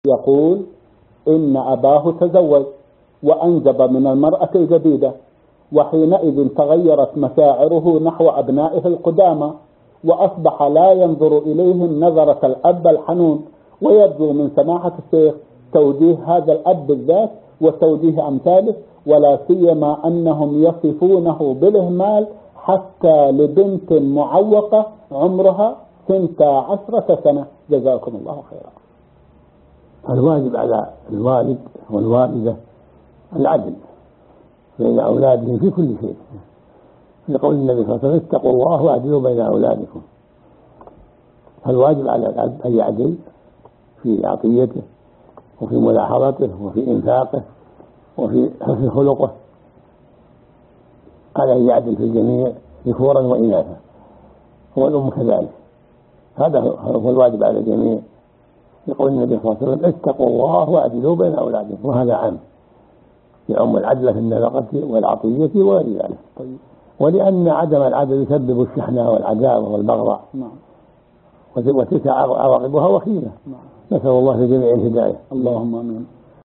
يقول إن أباه تزوج وأنجب من المرأة الجديدة، وحينئذ تغيرت مشاعره نحو أبنائه القدامى، وأصبح لا ينظر إليهم نظرة الأب الحنون، ويرجو من سماحة الشيخ توجيه هذا الأب بالذات وتوجيه أمثاله، ولا سيما أنهم يصفونه بالإهمال حتى لبنت معوقة عمرها 12 سنة. جزاكم الله خيرا. الواجب على الوالد والوالدة العدل بين أولادهم في كل شيء، لقول النبي صلى الله عليه وسلم: اتقوا الله واعدلوا بين أولادكم. فالواجب على الأب أن يعدل في عطيته وفي ملاحظته وفي إنفاقه وفي حسن خلقه، على أن يعدل في الجميع ذكورا وإناثا، والأم كذلك. هذا هو الواجب على الجميع، يقول النبي صلى الله عليه وسلم: اتقوا الله واعدلوا بين أولادكم. وهذا عام يعم العدل في النفقة والعطية وغير ذلك. ولأن عدم العدل يسبب الشحنة والعداوة والبغضاء، وتلك عواقبها وخيمة. نسأل الله لجميع الهداية. اللهم آمين.